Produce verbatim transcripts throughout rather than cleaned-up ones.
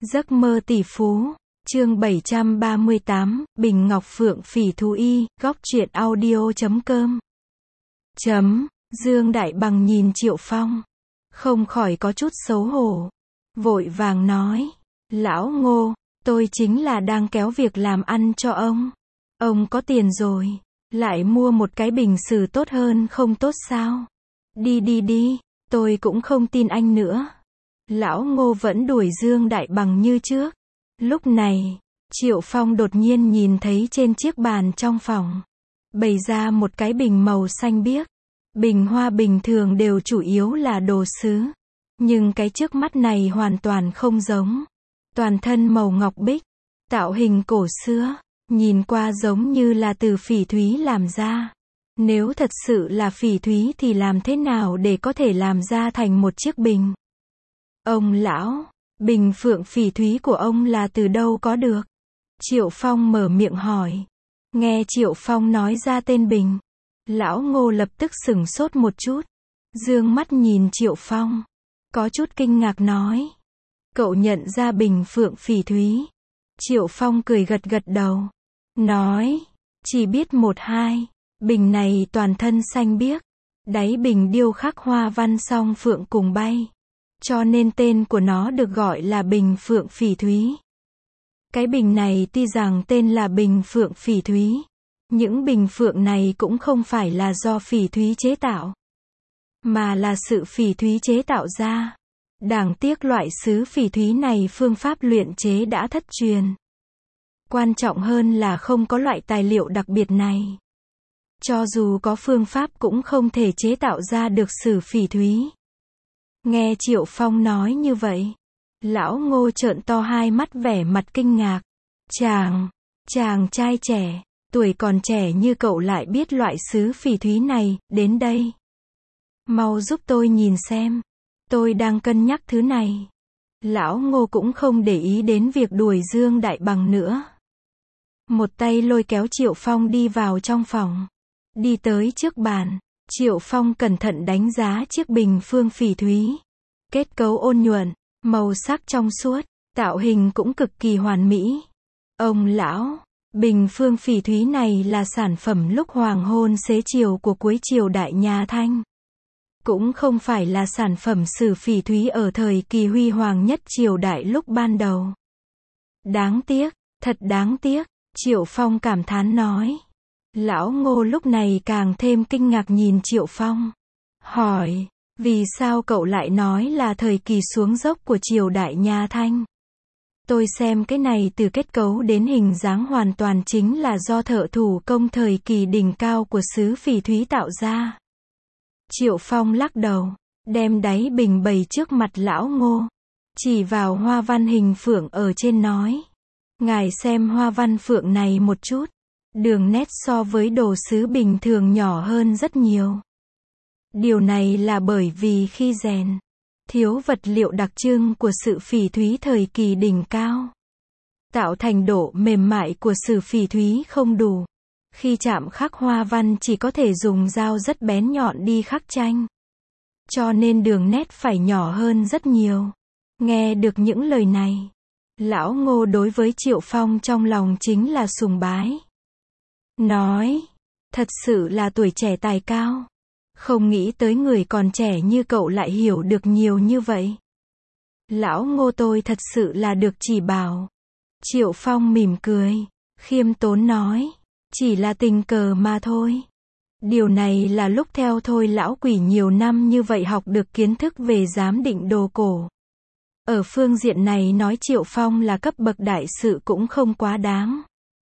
Giấc mơ tỷ phú, chương bảy trăm ba mươi tám, Bình Ngọc Phượng Phỉ Thú Y, góc truyện audio chấm com. Chấm, Dương Đại Bằng nhìn Triệu Phong, không khỏi có chút xấu hổ, vội vàng nói, lão Ngô, tôi chính là đang kéo việc làm ăn cho ông. Ông có tiền rồi, lại mua một cái bình xứ tốt hơn không tốt sao? Đi đi đi, tôi cũng không tin anh nữa. Lão Ngô vẫn đuổi Dương Đại Bằng như trước. Lúc này, Triệu Phong đột nhiên nhìn thấy trên chiếc bàn trong phòng, bày ra một cái bình màu xanh biếc. Bình hoa bình thường đều chủ yếu là đồ sứ, nhưng cái trước mắt này hoàn toàn không giống. Toàn thân màu ngọc bích, tạo hình cổ xưa, nhìn qua giống như là từ phỉ thúy làm ra. Nếu thật sự là phỉ thúy thì làm thế nào để có thể làm ra thành một chiếc bình? Ông lão, bình phượng phỉ thúy của ông là từ đâu có được? Triệu Phong mở miệng hỏi. Nghe Triệu Phong nói ra tên bình, lão Ngô lập tức sửng sốt một chút, dương mắt nhìn Triệu Phong, có chút kinh ngạc nói. Cậu nhận ra bình phượng phỉ thúy? Triệu Phong cười gật gật đầu, nói, chỉ biết một hai, bình này toàn thân xanh biếc, đáy bình điêu khắc hoa văn song phượng cùng bay, cho nên tên của nó được gọi là bình phượng phỉ thúy. Cái bình này tuy rằng tên là bình phượng phỉ thúy, những bình phượng này cũng không phải là do phỉ thúy chế tạo, mà là sự phỉ thúy chế tạo ra. Đáng tiếc loại sứ phỉ thúy này phương pháp luyện chế đã thất truyền. Quan trọng hơn là không có loại tài liệu đặc biệt này. Cho dù có phương pháp cũng không thể chế tạo ra được sứ phỉ thúy. Nghe Triệu Phong nói như vậy, lão Ngô trợn to hai mắt vẻ mặt kinh ngạc. Chàng, chàng trai trẻ, tuổi còn trẻ như cậu lại biết loại sứ phỉ thúy này, đến đây. Mau giúp tôi nhìn xem. Tôi đang cân nhắc thứ này. Lão Ngô cũng không để ý đến việc đuổi Dương Đại Bằng nữa. Một tay lôi kéo Triệu Phong đi vào trong phòng. Đi tới trước bàn, Triệu Phong cẩn thận đánh giá chiếc bình phương phỉ thúy. Kết cấu ôn nhuận, màu sắc trong suốt, tạo hình cũng cực kỳ hoàn mỹ. Ông lão, bình phương phỉ thúy này là sản phẩm lúc hoàng hôn xế chiều của cuối triều đại nhà Thanh. Cũng không phải là sản phẩm sứ phỉ thúy ở thời kỳ huy hoàng nhất triều đại lúc ban đầu. Đáng tiếc, thật đáng tiếc, Triệu Phong cảm thán nói. Lão Ngô lúc này càng thêm kinh ngạc nhìn Triệu Phong. Hỏi, vì sao cậu lại nói là thời kỳ xuống dốc của triều đại nhà Thanh? Tôi xem cái này từ kết cấu đến hình dáng hoàn toàn chính là do thợ thủ công thời kỳ đỉnh cao của sứ phỉ thúy tạo ra. Triệu Phong lắc đầu, đem đáy bình bày trước mặt lão Ngô, chỉ vào hoa văn hình phượng ở trên nói. Ngài xem hoa văn phượng này một chút, đường nét so với đồ sứ bình thường nhỏ hơn rất nhiều. Điều này là bởi vì khi rèn, thiếu vật liệu đặc trưng của sự phỉ thúy thời kỳ đỉnh cao. Tạo thành độ mềm mại của sứ phỉ thúy không đủ. Khi chạm khắc hoa văn chỉ có thể dùng dao rất bén nhọn đi khắc tranh. Cho nên đường nét phải nhỏ hơn rất nhiều. Nghe được những lời này, lão Ngô đối với Triệu Phong trong lòng chính là sùng bái. Nói, thật sự là tuổi trẻ tài cao. Không nghĩ tới người còn trẻ như cậu lại hiểu được nhiều như vậy. Lão Ngô tôi thật sự là được chỉ bảo. Triệu Phong mỉm cười, khiêm tốn nói. Chỉ là tình cờ mà thôi. Điều này là lúc theo thôi lão quỷ nhiều năm như vậy học được kiến thức về giám định đồ cổ. Ở phương diện này nói Triệu Phong là cấp bậc đại sự cũng không quá đáng.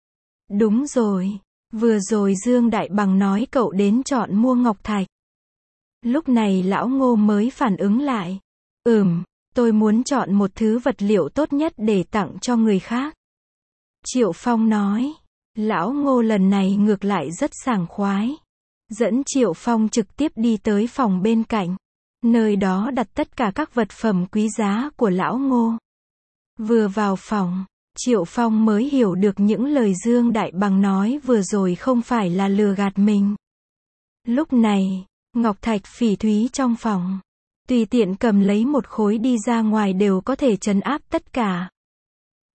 Đúng rồi, vừa rồi Dương Đại Bằng nói cậu đến chọn mua ngọc thạch. Lúc này lão Ngô mới phản ứng lại. Ừm, tôi muốn chọn một thứ vật liệu tốt nhất để tặng cho người khác. Triệu Phong nói. Lão Ngô lần này ngược lại rất sảng khoái. Dẫn Triệu Phong trực tiếp đi tới phòng bên cạnh. Nơi đó đặt tất cả các vật phẩm quý giá của lão Ngô. Vừa vào phòng, Triệu Phong mới hiểu được những lời Dương Đại Bằng nói vừa rồi không phải là lừa gạt mình. Lúc này, ngọc thạch phỉ thúy trong phòng, tùy tiện cầm lấy một khối đi ra ngoài đều có thể trấn áp tất cả.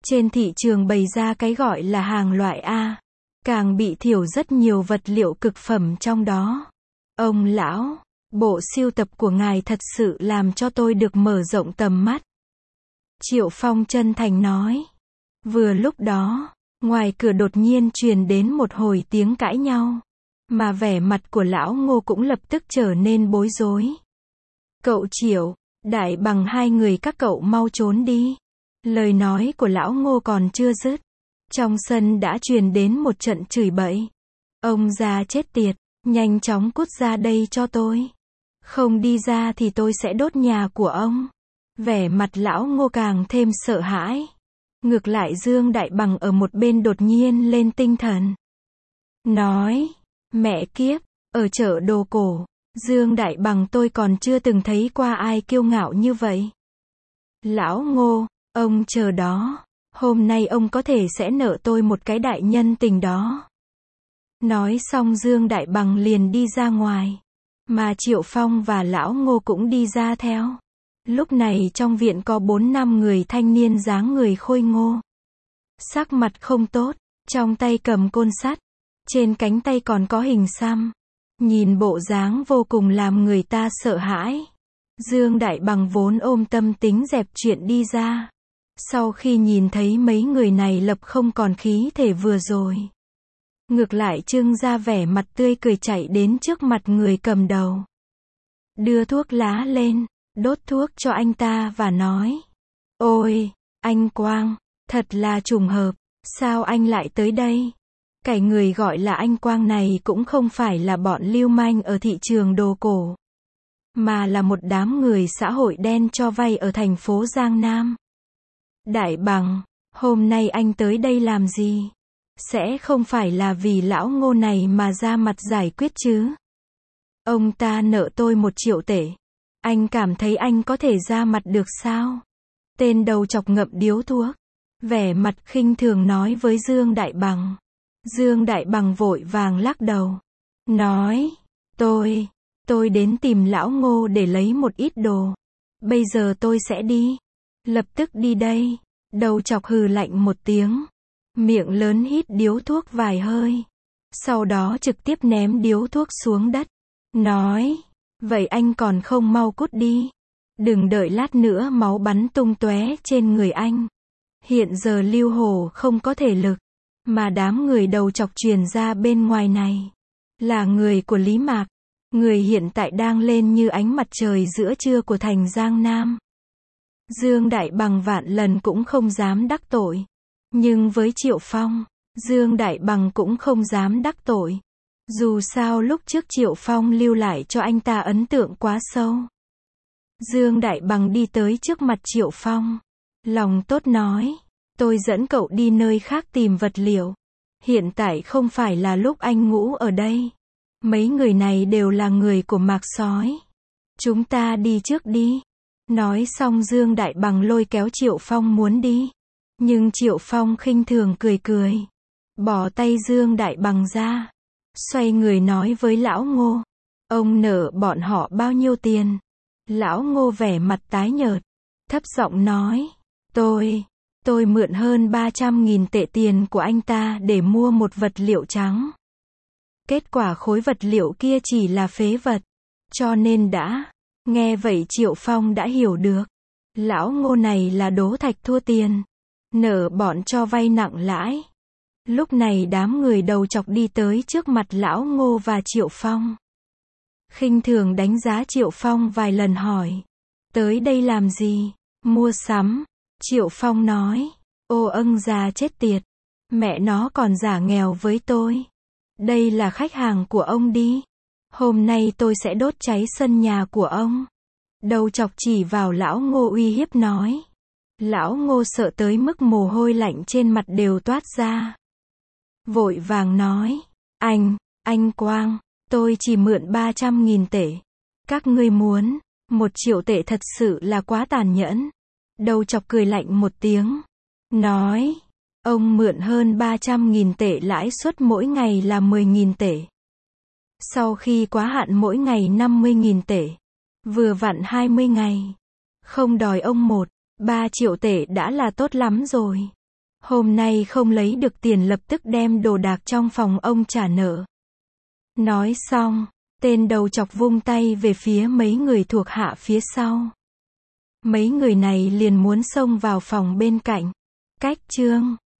Trên thị trường bày ra cái gọi là hàng loại A, càng bị thiểu rất nhiều vật liệu cực phẩm trong đó. Ông lão, bộ sưu tập của ngài thật sự làm cho tôi được mở rộng tầm mắt. Triệu Phong chân thành nói. Vừa lúc đó, ngoài cửa đột nhiên truyền đến một hồi tiếng cãi nhau, mà vẻ mặt của lão Ngô cũng lập tức trở nên bối rối. Cậu Triệu, Đại Bằng hai người các cậu mau trốn đi. Lời nói của lão Ngô còn chưa dứt, trong sân đã truyền đến một trận chửi bậy. Ông già chết tiệt, nhanh chóng cút ra đây cho tôi. Không đi ra thì tôi sẽ đốt nhà của ông. Vẻ mặt lão Ngô càng thêm sợ hãi. Ngược lại Dương Đại Bằng ở một bên đột nhiên lên tinh thần. Nói, mẹ kiếp, ở chợ đồ cổ, Dương Đại Bằng tôi còn chưa từng thấy qua ai kiêu ngạo như vậy. Lão Ngô, ông chờ đó, hôm nay ông có thể sẽ nợ tôi một cái đại nhân tình đó. Nói xong Dương Đại Bằng liền đi ra ngoài, mà Triệu Phong và Lão Ngô cũng đi ra theo. Lúc này trong viện có bốn năm người thanh niên dáng người khôi ngô. Sắc mặt không tốt, trong tay cầm côn sắt, trên cánh tay còn có hình xăm. Nhìn bộ dáng vô cùng làm người ta sợ hãi. Dương Đại Bằng vốn ôm tâm tính dẹp chuyện đi ra. Sau khi nhìn thấy mấy người này lập không còn khí thể vừa rồi, ngược lại trưng ra vẻ mặt tươi cười chạy đến trước mặt người cầm đầu. Đưa thuốc lá lên, đốt thuốc cho anh ta và nói. Ôi, anh Quang, thật là trùng hợp, sao anh lại tới đây? Cái người gọi là anh Quang này cũng không phải là bọn lưu manh ở thị trường đồ cổ, mà là một đám người xã hội đen cho vay ở thành phố Giang Nam. Đại Bằng, hôm nay anh tới đây làm gì? Sẽ không phải là vì lão Ngô này mà ra mặt giải quyết chứ? Ông ta nợ tôi một triệu tệ. Anh cảm thấy anh có thể ra mặt được sao? Tên đầu chọc ngậm điếu thuốc, vẻ mặt khinh thường nói với Dương Đại Bằng. Dương Đại Bằng vội vàng lắc đầu. Nói, tôi, tôi đến tìm lão Ngô để lấy một ít đồ. Bây giờ tôi sẽ đi. Lập tức đi đây. Đầu chọc hừ lạnh một tiếng. Miệng lớn hít điếu thuốc vài hơi. Sau đó trực tiếp ném điếu thuốc xuống đất. Nói, vậy anh còn không mau cút đi. Đừng đợi lát nữa máu bắn tung tóe trên người anh. Hiện giờ Lưu Hổ không có thể lực. Mà đám người đầu chọc truyền ra bên ngoài này là người của Lý Mạc. Người hiện tại đang lên như ánh mặt trời giữa trưa của thành Giang Nam. Dương Đại Bằng vạn lần cũng không dám đắc tội. Nhưng với Triệu Phong, Dương Đại Bằng cũng không dám đắc tội. Dù sao lúc trước Triệu Phong lưu lại cho anh ta ấn tượng quá sâu. Dương Đại Bằng đi tới trước mặt Triệu Phong. Lòng tốt nói, tôi dẫn cậu đi nơi khác tìm vật liệu. Hiện tại không phải là lúc anh ngủ ở đây. Mấy người này đều là người của Mạc Sói. Chúng ta đi trước đi. Nói xong Dương Đại Bằng lôi kéo Triệu Phong muốn đi. Nhưng Triệu Phong khinh thường cười cười. Bỏ tay Dương Đại Bằng ra. Xoay người nói với Lão Ngô. Ông nợ bọn họ bao nhiêu tiền? Lão Ngô vẻ mặt tái nhợt. Thấp giọng nói. Tôi, tôi mượn hơn ba trăm nghìn tệ tiền của anh ta để mua một vật liệu trắng. Kết quả khối vật liệu kia chỉ là phế vật. Cho nên đã. Nghe vậy Triệu Phong đã hiểu được. Lão Ngô này là đố thạch thua tiền. Nợ bọn cho vay nặng lãi. Lúc này đám người đầu chọc đi tới trước mặt Lão Ngô và Triệu Phong. Khinh thường đánh giá Triệu Phong vài lần hỏi. Tới đây làm gì? Mua sắm. Triệu Phong nói. Ô âng già chết tiệt. Mẹ nó còn giả nghèo với tôi. Đây là khách hàng của ông đi. Hôm nay tôi sẽ đốt cháy sân nhà của ông. Đầu chọc chỉ vào Lão Ngô uy hiếp nói. Lão Ngô sợ tới mức mồ hôi lạnh trên mặt đều toát ra. Vội vàng nói. Anh, anh Quang, tôi chỉ mượn ba trăm nghìn tệ. Các ngươi muốn, một triệu tệ thật sự là quá tàn nhẫn. Đầu chọc cười lạnh một tiếng. Nói, ông mượn hơn ba trăm nghìn tệ lãi suất mỗi ngày là mười nghìn tệ. Sau khi quá hạn mỗi ngày năm mươi nghìn tệ. Vừa vặn hai mươi ngày. Không đòi ông một, ba triệu tệ đã là tốt lắm rồi. Hôm nay không lấy được tiền lập tức đem đồ đạc trong phòng ông trả nợ. Nói xong, tên đầu chọc vung tay về phía mấy người thuộc hạ phía sau. Mấy người này liền muốn xông vào phòng bên cạnh. Cách chương